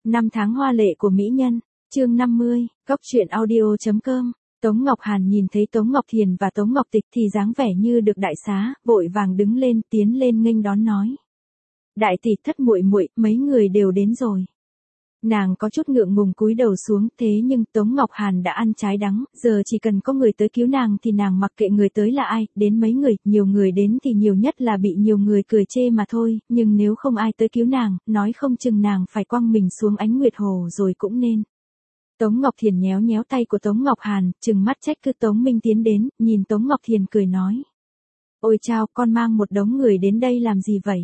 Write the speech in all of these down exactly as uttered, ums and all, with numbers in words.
Năm tháng hoa lệ của mỹ nhân, chương năm mươi, Cốc truyện audio chấm com. Tống Ngọc Hàn nhìn thấy Tống Ngọc Thiền và Tống Ngọc Tịch thì dáng vẻ như được đại xá, vội vàng đứng lên, tiến lên nghênh đón nói: "Đại tỷ, thất muội muội, mấy người đều đến rồi." Nàng có chút ngượng ngùng cúi đầu xuống, thế nhưng Tống Ngọc Hàn đã ăn trái đắng, giờ chỉ cần có người tới cứu nàng thì nàng mặc kệ người tới là ai, đến mấy người, nhiều người đến thì nhiều nhất là bị nhiều người cười chê mà thôi, nhưng nếu không ai tới cứu nàng, nói không chừng nàng phải quăng mình xuống ánh nguyệt hồ rồi cũng nên. Tống Ngọc Thiền nhéo nhéo tay của Tống Ngọc Hàn, trừng mắt trách cứ Tống Minh tiến đến, nhìn Tống Ngọc Thiền cười nói: "Ôi chao, con mang một đống người đến đây làm gì vậy?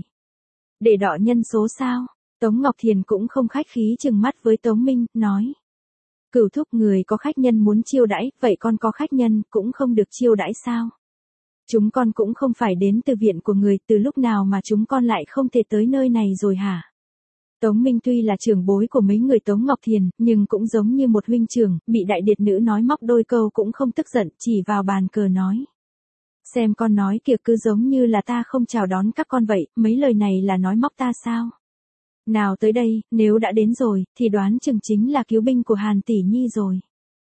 Để đọ nhân số sao?" Tống Ngọc Thiền cũng không khách khí trừng mắt với Tống Minh, nói: "Cửu thúc, người có khách nhân muốn chiêu đãi, vậy con có khách nhân cũng không được chiêu đãi sao? Chúng con cũng không phải đến từ viện của người, từ lúc nào mà chúng con lại không thể tới nơi này rồi hả?" Tống Minh tuy là trưởng bối của mấy người Tống Ngọc Thiền, nhưng cũng giống như một huynh trưởng, bị đại điệt nữ nói móc đôi câu cũng không tức giận, chỉ vào bàn cờ nói: "Xem con nói kìa, cứ giống như là ta không chào đón các con vậy, mấy lời này là nói móc ta sao? Nào tới đây, nếu đã đến rồi, thì đoán chừng chính là cứu binh của Hàn tỷ nhi rồi."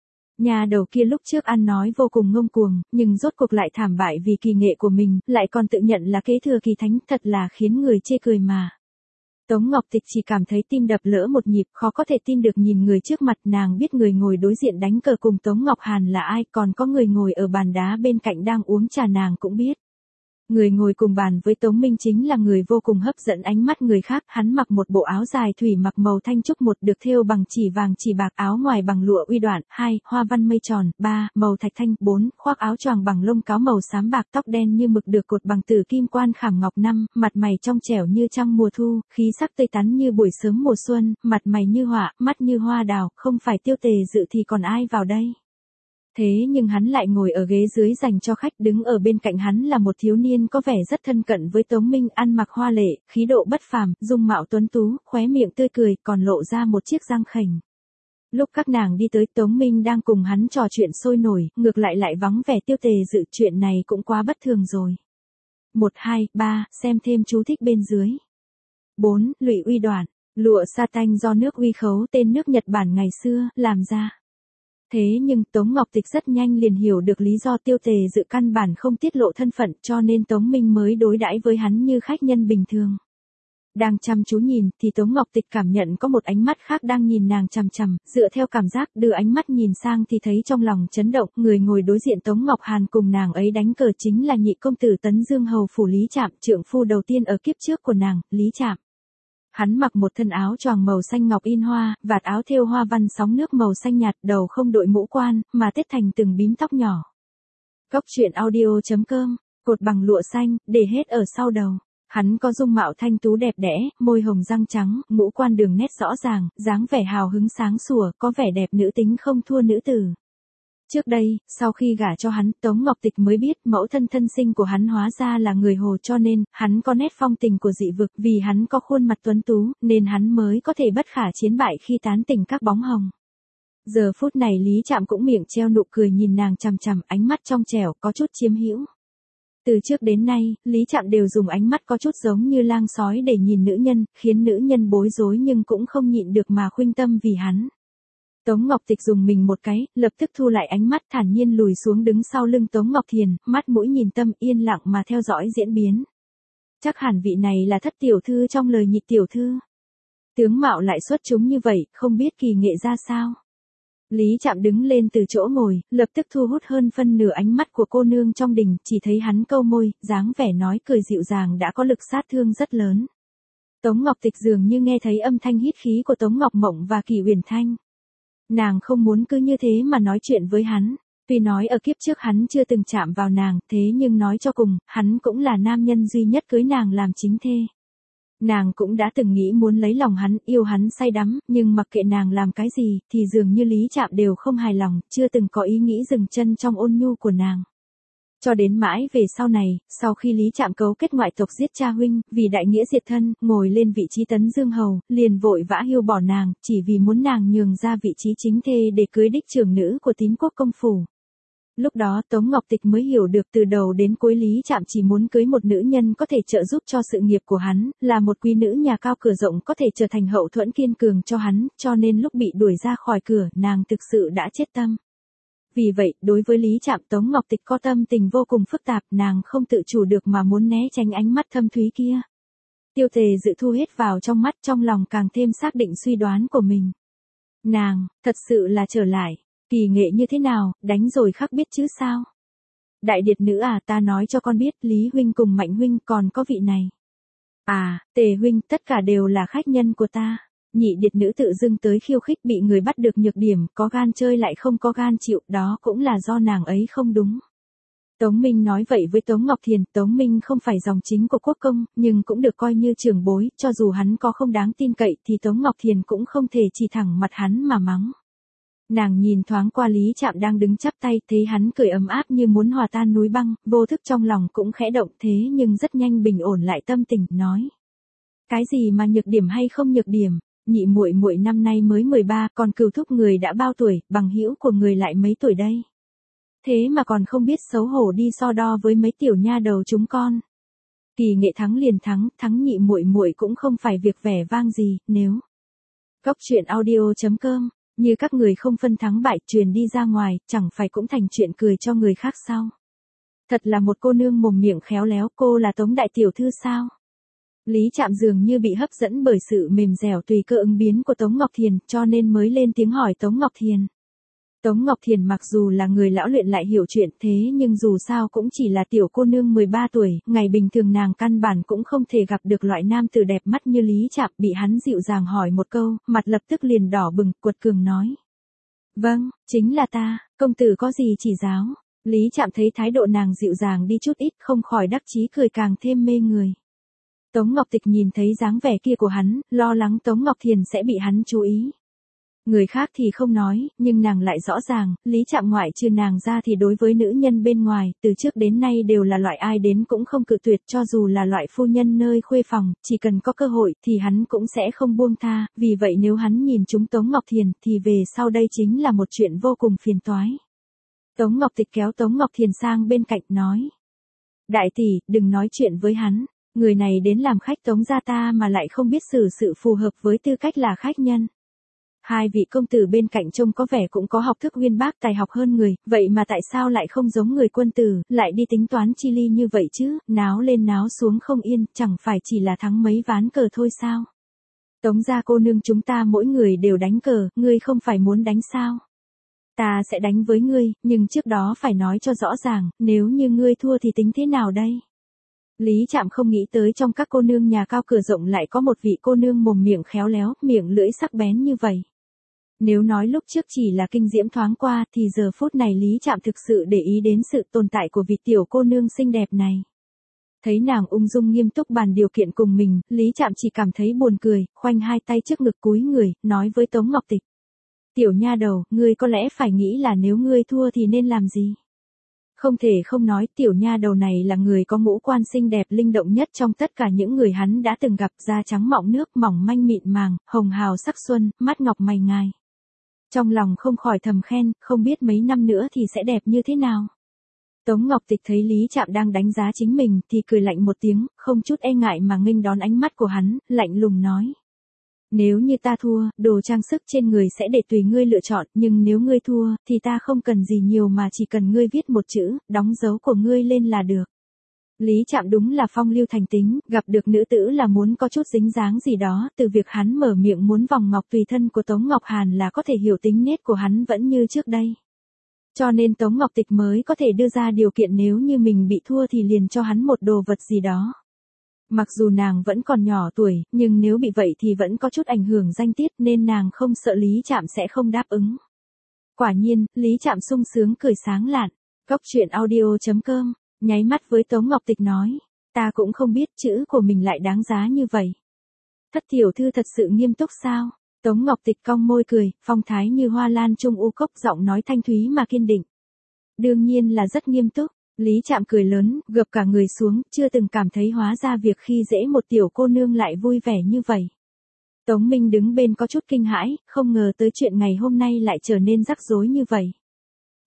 Nhà đầu kia lúc trước ăn nói vô cùng ngông cuồng, nhưng rốt cuộc lại thảm bại vì kỳ nghệ của mình, lại còn tự nhận là kế thừa kỳ thánh, thật là khiến người chê cười mà. Tống Ngọc Tịch chỉ cảm thấy tim đập lỡ một nhịp, khó có thể tin được nhìn người trước mặt, nàng biết người ngồi đối diện đánh cờ cùng Tống Ngọc Hàn là ai, còn có người ngồi ở bàn đá bên cạnh đang uống trà nàng cũng biết. Người ngồi cùng bàn với Tống Minh chính là người vô cùng hấp dẫn ánh mắt người khác, hắn mặc một bộ áo dài thủy mặc màu thanh trúc, một được thêu bằng chỉ vàng chỉ bạc, áo ngoài bằng lụa uy đoạn, hai hoa văn mây tròn, ba màu thạch thanh, bốn khoác áo choàng bằng lông cáo màu xám bạc, tóc đen như mực được cột bằng tử kim quan khảm ngọc, năm mặt mày trong trẻo như trăng mùa thu, khí sắc tươi tắn như buổi sớm mùa xuân, mặt mày như họa, mắt như hoa đào, không phải Tiêu Tề Dự thì còn ai vào đây. Thế nhưng hắn lại ngồi ở ghế dưới dành cho khách, đứng ở bên cạnh hắn là một thiếu niên có vẻ rất thân cận với Tống Minh, ăn mặc hoa lệ, khí độ bất phàm, dung mạo tuấn tú, khóe miệng tươi cười, còn lộ ra một chiếc răng khểnh. Lúc các nàng đi tới, Tống Minh đang cùng hắn trò chuyện sôi nổi, ngược lại lại vắng vẻ Tiêu Tề Dự, chuyện này cũng quá bất thường rồi. một, hai, ba, xem thêm chú thích bên dưới. bốn. Lụy uy đoạn, lụa sa tanh do nước Uy khấu, tên nước Nhật Bản ngày xưa, làm ra. Thế nhưng Tống Ngọc Tịch rất nhanh liền hiểu được lý do Tiêu Tề Dự căn bản không tiết lộ thân phận, cho nên Tống Minh mới đối đãi với hắn như khách nhân bình thường. Đang chăm chú nhìn thì Tống Ngọc Tịch cảm nhận có một ánh mắt khác đang nhìn nàng chằm chằm, dựa theo cảm giác đưa ánh mắt nhìn sang thì thấy trong lòng chấn động, người ngồi đối diện Tống Ngọc Hàn cùng nàng ấy đánh cờ chính là nhị công tử Tấn Dương hầu phủ Lý Trạm, trượng phu đầu tiên ở kiếp trước của nàng, Lý Trạm. Hắn mặc một thân áo choàng màu xanh ngọc in hoa, vạt áo thêu hoa văn sóng nước màu xanh nhạt, đầu không đội mũ quan, mà tết thành từng bím tóc nhỏ. Cốc truyện audio chấm com, cột bằng lụa xanh, để hết ở sau đầu. Hắn có dung mạo thanh tú đẹp đẽ, môi hồng răng trắng, ngũ quan đường nét rõ ràng, dáng vẻ hào hứng sáng sủa, có vẻ đẹp nữ tính không thua nữ tử. Trước đây, sau khi gả cho hắn, Tống Ngọc Tịch mới biết mẫu thân thân sinh của hắn hóa ra là người Hồ, cho nên, hắn có nét phong tình của dị vực, vì hắn có khuôn mặt tuấn tú, nên hắn mới có thể bất khả chiến bại khi tán tỉnh các bóng hồng. Giờ phút này Lý Trạm cũng miệng treo nụ cười nhìn nàng chằm chằm, ánh mắt trong trẻo, có chút chiếm hữu. Từ trước đến nay, Lý Trạm đều dùng ánh mắt có chút giống như lang sói để nhìn nữ nhân, khiến nữ nhân bối rối nhưng cũng không nhịn được mà khuynh tâm vì hắn. Tống Ngọc Tịch dùng mình một cái, lập tức thu lại ánh mắt, thản nhiên lùi xuống đứng sau lưng Tống Ngọc Thiền, mắt mũi nhìn tâm, yên lặng mà theo dõi diễn biến. Chắc hẳn vị này là thất tiểu thư trong lời nhị tiểu thư. Tướng mạo lại xuất chúng như vậy, không biết kỳ nghệ ra sao. Lý Trạm đứng lên từ chỗ ngồi, lập tức thu hút hơn phân nửa ánh mắt của cô nương trong đình, chỉ thấy hắn câu môi, dáng vẻ nói cười dịu dàng đã có lực sát thương rất lớn. Tống Ngọc Tịch dường như nghe thấy âm thanh hít khí của Tống Ngọc Mộng và Kỳ Uyển Thanh. Nàng không muốn cứ như thế mà nói chuyện với hắn, tuy nói ở kiếp trước hắn chưa từng chạm vào nàng, thế nhưng nói cho cùng, hắn cũng là nam nhân duy nhất cưới nàng làm chính thê. Nàng cũng đã từng nghĩ muốn lấy lòng hắn, yêu hắn say đắm, nhưng mặc kệ nàng làm cái gì, thì dường như Lý Trạm đều không hài lòng, chưa từng có ý nghĩ dừng chân trong ôn nhu của nàng. Cho đến mãi về sau này, sau khi Lý Trạm cấu kết ngoại tộc giết cha huynh, vì đại nghĩa diệt thân, ngồi lên vị trí Tấn Dương hầu, liền vội vã hiêu bỏ nàng, chỉ vì muốn nàng nhường ra vị trí chính thê để cưới đích trưởng nữ của Tín Quốc công phủ. Lúc đó Tống Ngọc Tịch mới hiểu được từ đầu đến cuối Lý Trạm chỉ muốn cưới một nữ nhân có thể trợ giúp cho sự nghiệp của hắn, là một quý nữ nhà cao cửa rộng có thể trở thành hậu thuẫn kiên cường cho hắn, cho nên lúc bị đuổi ra khỏi cửa, nàng thực sự đã chết tâm. Vì vậy, đối với Lý Trạm, Tống Ngọc Tịch có tâm tình vô cùng phức tạp, nàng không tự chủ được mà muốn né tránh ánh mắt thâm thúy kia. Tiêu Tề Dự thu hết vào trong mắt, trong lòng càng thêm xác định suy đoán của mình. Nàng, thật sự là trở lại. Kỳ nghệ như thế nào, đánh rồi khắc biết chứ sao? Đại điệt nữ à, ta nói cho con biết, Lý huynh cùng Mạnh huynh còn có vị này. À, Tề huynh, tất cả đều là khách nhân của ta. Nhị điệt nữ tự dưng tới khiêu khích, bị người bắt được nhược điểm, có gan chơi lại không có gan chịu, đó cũng là do nàng ấy không đúng. Tống Minh nói vậy với Tống Ngọc Thiền, Tống Minh không phải dòng chính của quốc công, nhưng cũng được coi như trưởng bối, cho dù hắn có không đáng tin cậy thì Tống Ngọc Thiền cũng không thể chỉ thẳng mặt hắn mà mắng. Nàng nhìn thoáng qua Lý Trạm đang đứng chắp tay, thấy hắn cười ấm áp như muốn hòa tan núi băng, vô thức trong lòng cũng khẽ động, thế nhưng rất nhanh bình ổn lại tâm tình, nói: Cái gì mà nhược điểm hay không nhược điểm, nhị muội muội năm nay mới mười ba, còn Cửu thúc người đã bao tuổi, bằng hữu của người lại mấy tuổi đây. Thế mà còn không biết xấu hổ đi so đo với mấy tiểu nha đầu chúng con. Kỳ nghệ thắng liền thắng, thắng nhị muội muội cũng không phải việc vẻ vang gì, nếu Góc truyện audio chấm com, như các người không phân thắng bại truyền đi ra ngoài, chẳng phải cũng thành chuyện cười cho người khác sao? Thật là một cô nương mồm miệng khéo léo, cô là Tống đại tiểu thư sao? Lý Trạm dường như bị hấp dẫn bởi sự mềm dẻo tùy cơ ứng biến của Tống Ngọc Thiền, cho nên mới lên tiếng hỏi Tống Ngọc Thiền. Tống Ngọc Thiền mặc dù là người lão luyện lại hiểu chuyện, thế nhưng dù sao cũng chỉ là tiểu cô nương mười ba tuổi, ngày bình thường nàng căn bản cũng không thể gặp được loại nam tử đẹp mắt như Lý Trạm, bị hắn dịu dàng hỏi một câu, mặt lập tức liền đỏ bừng, cuột cường nói: Vâng, chính là ta, công tử có gì chỉ giáo. Lý Trạm thấy thái độ nàng dịu dàng đi chút ít, không khỏi đắc chí cười càng thêm mê người. Tống Ngọc Tịch nhìn thấy dáng vẻ kia của hắn, lo lắng Tống Ngọc Thiền sẽ bị hắn chú ý. Người khác thì không nói, nhưng nàng lại rõ ràng, Lý Trạm ngoại trừ nàng ra thì đối với nữ nhân bên ngoài, từ trước đến nay đều là loại ai đến cũng không cự tuyệt, cho dù là loại phu nhân nơi khuê phòng, chỉ cần có cơ hội thì hắn cũng sẽ không buông tha, vì vậy nếu hắn nhìn trúng Tống Ngọc Thiền thì về sau đây chính là một chuyện vô cùng phiền toái. Tống Ngọc Tịch kéo Tống Ngọc Thiền sang bên cạnh nói: Đại tỷ, đừng nói chuyện với hắn, người này đến làm khách Tống gia ta mà lại không biết xử sự phù hợp với tư cách là khách nhân. Hai vị công tử bên cạnh trông có vẻ cũng có học thức uyên bác tài học hơn người, vậy mà tại sao lại không giống người quân tử, lại đi tính toán chi ly như vậy chứ, náo lên náo xuống không yên, chẳng phải chỉ là thắng mấy ván cờ thôi sao? Tống gia cô nương chúng ta mỗi người đều đánh cờ, ngươi không phải muốn đánh sao? Ta sẽ đánh với ngươi, nhưng trước đó phải nói cho rõ ràng, nếu như ngươi thua thì tính thế nào đây? Lý Trạm không nghĩ tới trong các cô nương nhà cao cửa rộng lại có một vị cô nương mồm miệng khéo léo, miệng lưỡi sắc bén như vậy. Nếu nói lúc trước chỉ là kinh diễm thoáng qua thì giờ phút này Lý Trạm thực sự để ý đến sự tồn tại của vị tiểu cô nương xinh đẹp này. Thấy nàng ung dung nghiêm túc bàn điều kiện cùng mình, Lý Trạm chỉ cảm thấy buồn cười, khoanh hai tay trước ngực cúi người, nói với Tống Ngọc Tịch: Tiểu nha đầu, ngươi có lẽ phải nghĩ là nếu ngươi thua thì nên làm gì? Không thể không nói tiểu nha đầu này là người có ngũ quan xinh đẹp linh động nhất trong tất cả những người hắn đã từng gặp, da trắng mọng nước, mỏng manh mịn màng, hồng hào sắc xuân, mắt ngọc mày ngài. Trong lòng không khỏi thầm khen, không biết mấy năm nữa thì sẽ đẹp như thế nào. Tống Ngọc Tịch thấy Lý Trạm đang đánh giá chính mình thì cười lạnh một tiếng, không chút e ngại mà nghênh đón ánh mắt của hắn, lạnh lùng nói: Nếu như ta thua, đồ trang sức trên người sẽ để tùy ngươi lựa chọn, nhưng nếu ngươi thua, thì ta không cần gì nhiều mà chỉ cần ngươi viết một chữ, đóng dấu của ngươi lên là được. Lý Trạm đúng là phong lưu thành tính, gặp được nữ tử là muốn có chút dính dáng gì đó, từ việc hắn mở miệng muốn vòng ngọc tùy thân của Tống Ngọc Hàn là có thể hiểu tính nết của hắn vẫn như trước đây. Cho nên Tống Ngọc Tịch mới có thể đưa ra điều kiện nếu như mình bị thua thì liền cho hắn một đồ vật gì đó. Mặc dù nàng vẫn còn nhỏ tuổi, nhưng nếu bị vậy thì vẫn có chút ảnh hưởng danh tiết nên nàng không sợ Lý Trạm sẽ không đáp ứng. Quả nhiên, Lý Trạm sung sướng cười sáng lạn. Góc truyện audio chấm com, nháy mắt với Tống Ngọc Tịch nói: Ta cũng không biết chữ của mình lại đáng giá như vậy. Thất tiểu thư thật sự nghiêm túc sao? Tống Ngọc Tịch cong môi cười, phong thái như hoa lan trung u cốc, giọng nói thanh thúy mà kiên định. Đương nhiên là rất nghiêm túc. Lý Trạm cười lớn, gập cả người xuống, chưa từng cảm thấy hóa ra việc khi dễ một tiểu cô nương lại vui vẻ như vậy. Tống Minh đứng bên có chút kinh hãi, không ngờ tới chuyện ngày hôm nay lại trở nên rắc rối như vậy.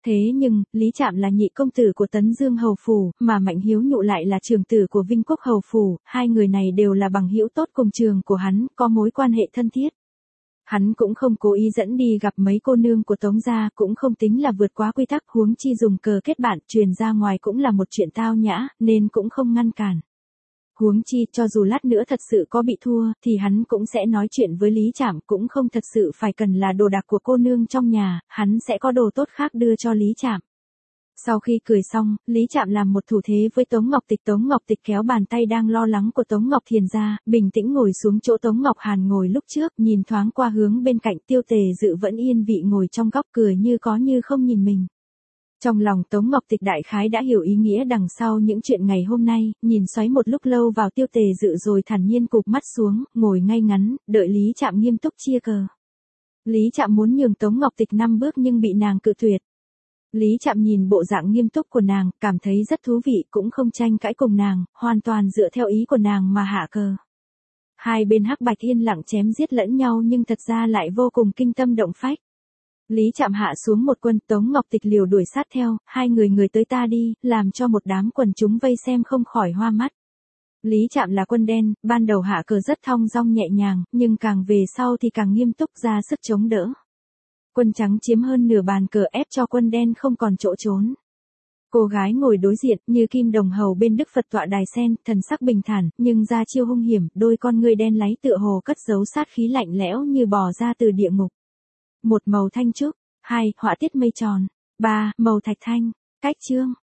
Thế nhưng, Lý Trạm là nhị công tử của Tấn Dương Hầu Phủ, mà Mạnh Hiếu Nhụ lại là trưởng tử của Vinh Quốc Hầu Phủ, hai người này đều là bằng hữu tốt cùng trường của hắn, có mối quan hệ thân thiết. Hắn cũng không cố ý dẫn đi gặp mấy cô nương của Tống gia, cũng không tính là vượt quá quy tắc, huống chi dùng cờ kết bạn truyền ra ngoài cũng là một chuyện tao nhã, nên cũng không ngăn cản. Huống chi, cho dù lát nữa thật sự có bị thua, thì hắn cũng sẽ nói chuyện với Lý Trạm, cũng không thật sự phải cần là đồ đạc của cô nương trong nhà, hắn sẽ có đồ tốt khác đưa cho Lý Trạm. Sau khi cười xong, Lý Trạm làm một thủ thế với Tống Ngọc Tịch. Tống Ngọc Tịch kéo bàn tay đang lo lắng của Tống Ngọc Thiền ra, bình tĩnh ngồi xuống chỗ Tống Ngọc Hàn ngồi lúc trước, nhìn thoáng qua hướng bên cạnh. Tiêu Tề Dự vẫn yên vị ngồi trong góc cười như có như không nhìn mình. Trong lòng Tống Ngọc Tịch đại khái đã hiểu ý nghĩa đằng sau những chuyện ngày hôm nay, nhìn xoáy một lúc lâu vào Tiêu Tề Dự rồi thản nhiên cụp mắt xuống, ngồi ngay ngắn, đợi Lý Trạm nghiêm túc chia cờ. Lý Trạm muốn nhường Tống Ngọc Tịch năm bước nhưng bị nàng cự tuyệt. Lý Trạm nhìn bộ dạng nghiêm túc của nàng, cảm thấy rất thú vị, cũng không tranh cãi cùng nàng, hoàn toàn dựa theo ý của nàng mà hạ cờ. Hai bên hắc bạch yên lặng chém giết lẫn nhau nhưng thật ra lại vô cùng kinh tâm động phách. Lý Trạm hạ xuống một quân, Tống Ngọc Tịch liều đuổi sát theo, hai người người tới ta đi, làm cho một đám quần chúng vây xem không khỏi hoa mắt. Lý Trạm là quân đen, ban đầu hạ cờ rất thong dong nhẹ nhàng, nhưng càng về sau thì càng nghiêm túc ra sức chống đỡ. Quân trắng chiếm hơn nửa bàn cờ ép cho quân đen không còn chỗ trốn. Cô gái ngồi đối diện như kim đồng hầu bên Đức Phật tọa đài sen, thần sắc bình thản, nhưng ra chiêu hung hiểm, đôi con ngươi đen láy tựa hồ cất giấu sát khí lạnh lẽo như bò ra từ địa ngục. Một màu thanh trúc, hai, họa tiết mây tròn, ba, màu thạch thanh, cách chương.